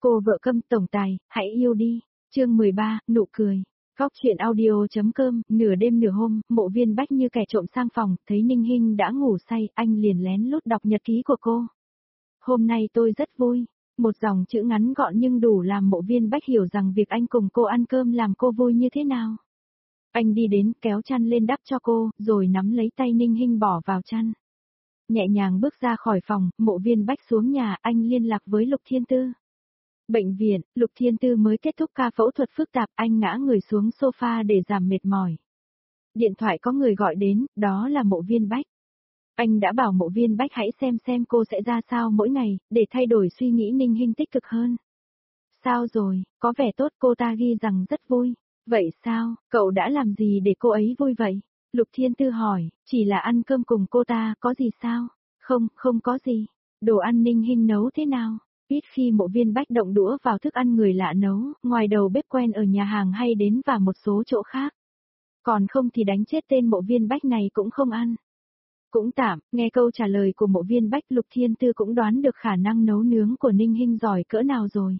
Cô vợ câm tổng tài, hãy yêu đi. Chương 13, nụ cười. Góc truyện audio.com, nửa đêm nửa hôm, Mộ Viên Bách như kẻ trộm sang phòng, thấy Ninh Hinh đã ngủ say, anh liền lén lút đọc nhật ký của cô. Hôm nay tôi rất vui. Một dòng chữ ngắn gọn nhưng đủ làm Mộ Viên Bách hiểu rằng việc anh cùng cô ăn cơm làm cô vui như thế nào. Anh đi đến, kéo chăn lên đắp cho cô, rồi nắm lấy tay Ninh Hinh bỏ vào chăn. Nhẹ nhàng bước ra khỏi phòng, Mộ Viên Bách xuống nhà, anh liên lạc với Lục Thiên Tư. Bệnh viện, Lục Thiên Tư mới kết thúc ca phẫu thuật phức tạp, anh ngã người xuống sofa để giảm mệt mỏi. Điện thoại có người gọi đến, đó là Mộ Viên Bách. Anh đã bảo Mộ Viên Bách hãy xem cô sẽ ra sao mỗi ngày, để thay đổi suy nghĩ Ninh Hinh tích cực hơn. Sao rồi, có vẻ tốt, cô ta ghi rằng rất vui. Vậy sao, cậu đã làm gì để cô ấy vui vậy? Lục Thiên Tư hỏi, chỉ là ăn cơm cùng cô ta, có gì sao? Không có gì. Đồ ăn Ninh Hinh nấu thế nào? Ít khi Mộ Viên Bách động đũa vào thức ăn người lạ nấu, ngoài đầu bếp quen ở nhà hàng hay đến và một số chỗ khác. Còn không thì đánh chết tên Mộ Viên Bách này cũng không ăn. Cũng tạm, nghe câu trả lời của Mộ Viên Bách, Lục Thiên Tư cũng đoán được khả năng nấu nướng của Ninh Hinh giỏi cỡ nào rồi.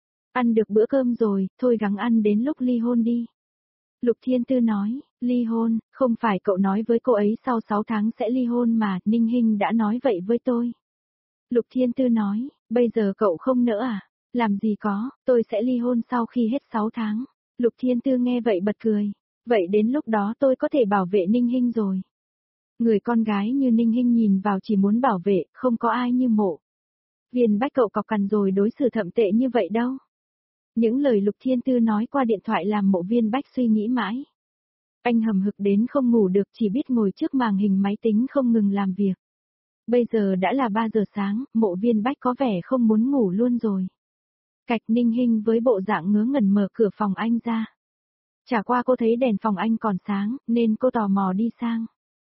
Ăn được bữa cơm rồi, thôi gắng ăn đến lúc ly hôn đi. Lục Thiên Tư nói, ly hôn, không phải cậu nói với cô ấy sau 6 tháng sẽ ly hôn mà, Ninh Hinh đã nói vậy với tôi. Lục Thiên Tư nói, bây giờ cậu không nỡ à? Làm gì có, tôi sẽ ly hôn sau khi hết 6 tháng. Lục Thiên Tư nghe vậy bật cười. Vậy đến lúc đó tôi có thể bảo vệ Ninh Hinh rồi. Người con gái như Ninh Hinh nhìn vào chỉ muốn bảo vệ, không có ai như Mộ Viên Bách cậu cọc cằn rồi đối xử thậm tệ như vậy đâu. Những lời Lục Thiên Tư nói qua điện thoại làm Mộ Viên Bách suy nghĩ mãi. Anh hầm hực đến không ngủ được, chỉ biết ngồi trước màn hình máy tính không ngừng làm việc. Bây giờ đã là 3 giờ sáng, Mộ Viên Bách có vẻ không muốn ngủ luôn rồi. Cạch Ninh Hinh với bộ dạng ngớ ngẩn mở cửa phòng anh ra. Chả qua cô thấy đèn phòng anh còn sáng, nên cô tò mò đi sang.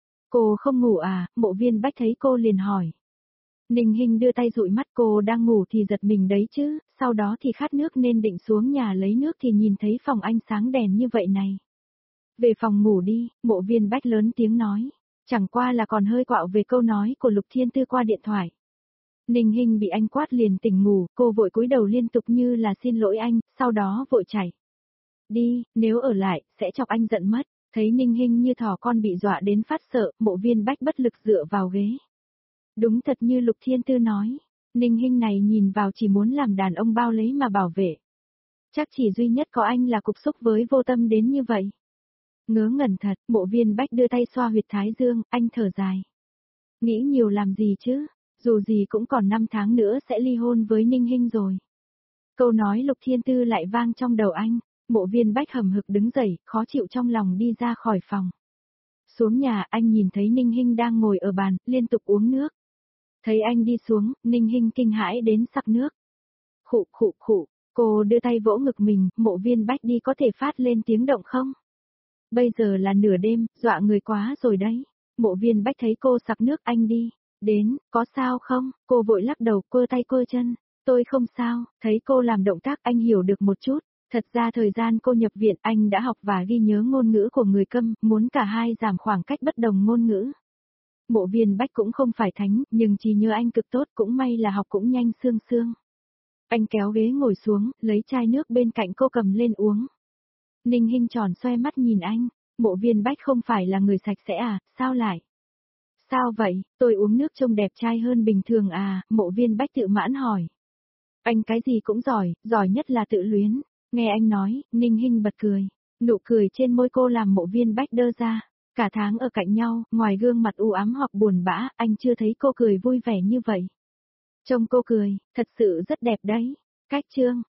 Cô không ngủ à? Mộ Viên Bách thấy cô liền hỏi. Ninh Hinh đưa tay dụi mắt, cô đang ngủ thì giật mình đấy chứ, sau đó thì khát nước nên định xuống nhà lấy nước thì nhìn thấy phòng anh sáng đèn như vậy này. Về phòng ngủ đi, Mộ Viên Bách lớn tiếng nói. Chẳng qua là còn hơi quạo về câu nói của Lục Thiên Tư qua điện thoại. Ninh Hinh bị anh quát liền tỉnh ngủ, cô vội cúi đầu liên tục như là xin lỗi anh, sau đó vội chạy. Đi, nếu ở lại, sẽ chọc anh giận mất. Thấy Ninh Hinh như thỏ con bị dọa đến phát sợ, Mộ Viên Bách bất lực dựa vào ghế. Đúng thật như Lục Thiên Tư nói, Ninh Hinh này nhìn vào chỉ muốn làm đàn ông bao lấy mà bảo vệ. Chắc chỉ duy nhất có anh là cục xúc với vô tâm đến như vậy. Ngớ ngẩn thật, Mộ Viên Bách đưa tay xoa huyệt thái dương, anh thở dài. Nghĩ nhiều làm gì chứ, dù gì cũng còn 5 tháng nữa sẽ ly hôn với Ninh Hinh rồi. Câu nói Lục Thiên Tư lại vang trong đầu anh, Mộ Viên Bách hầm hực đứng dậy, khó chịu trong lòng đi ra khỏi phòng. Xuống nhà anh nhìn thấy Ninh Hinh đang ngồi ở bàn, liên tục uống nước. Thấy anh đi xuống, Ninh Hinh kinh hãi đến sặc nước. Khụ, cô đưa tay vỗ ngực mình, Mộ Viên Bách đi có thể phát lên tiếng động không? Bây giờ là nửa đêm, dọa người quá rồi đấy. Mộ Viên Bách thấy cô sặc nước, anh đi. Đến, có sao không? Cô vội lắc đầu, quơ tay quơ chân. Tôi không sao, thấy cô làm động tác anh hiểu được một chút. Thật ra thời gian cô nhập viện anh đã học và ghi nhớ ngôn ngữ của người câm, muốn cả hai giảm khoảng cách bất đồng ngôn ngữ. Mộ Viên Bách cũng không phải thánh, nhưng trí nhớ anh cực tốt, cũng may là học cũng nhanh sương. Anh kéo ghế ngồi xuống, lấy chai nước bên cạnh cô cầm lên uống. Ninh Hinh tròn xoe mắt nhìn anh, Mộ Viên Bách không phải là người sạch sẽ à, sao lại? Sao vậy, tôi uống nước trông đẹp trai hơn bình thường à, Mộ Viên Bách tự mãn hỏi. Anh cái gì cũng giỏi nhất là tự luyến. Nghe anh nói, Ninh Hinh bật cười. Nụ cười trên môi cô làm Mộ Viên Bách đơ ra. Cả tháng ở cạnh nhau, ngoài gương mặt u ám hoặc buồn bã, anh chưa thấy cô cười vui vẻ như vậy. Trông cô cười, thật sự rất đẹp đấy. Cách chương.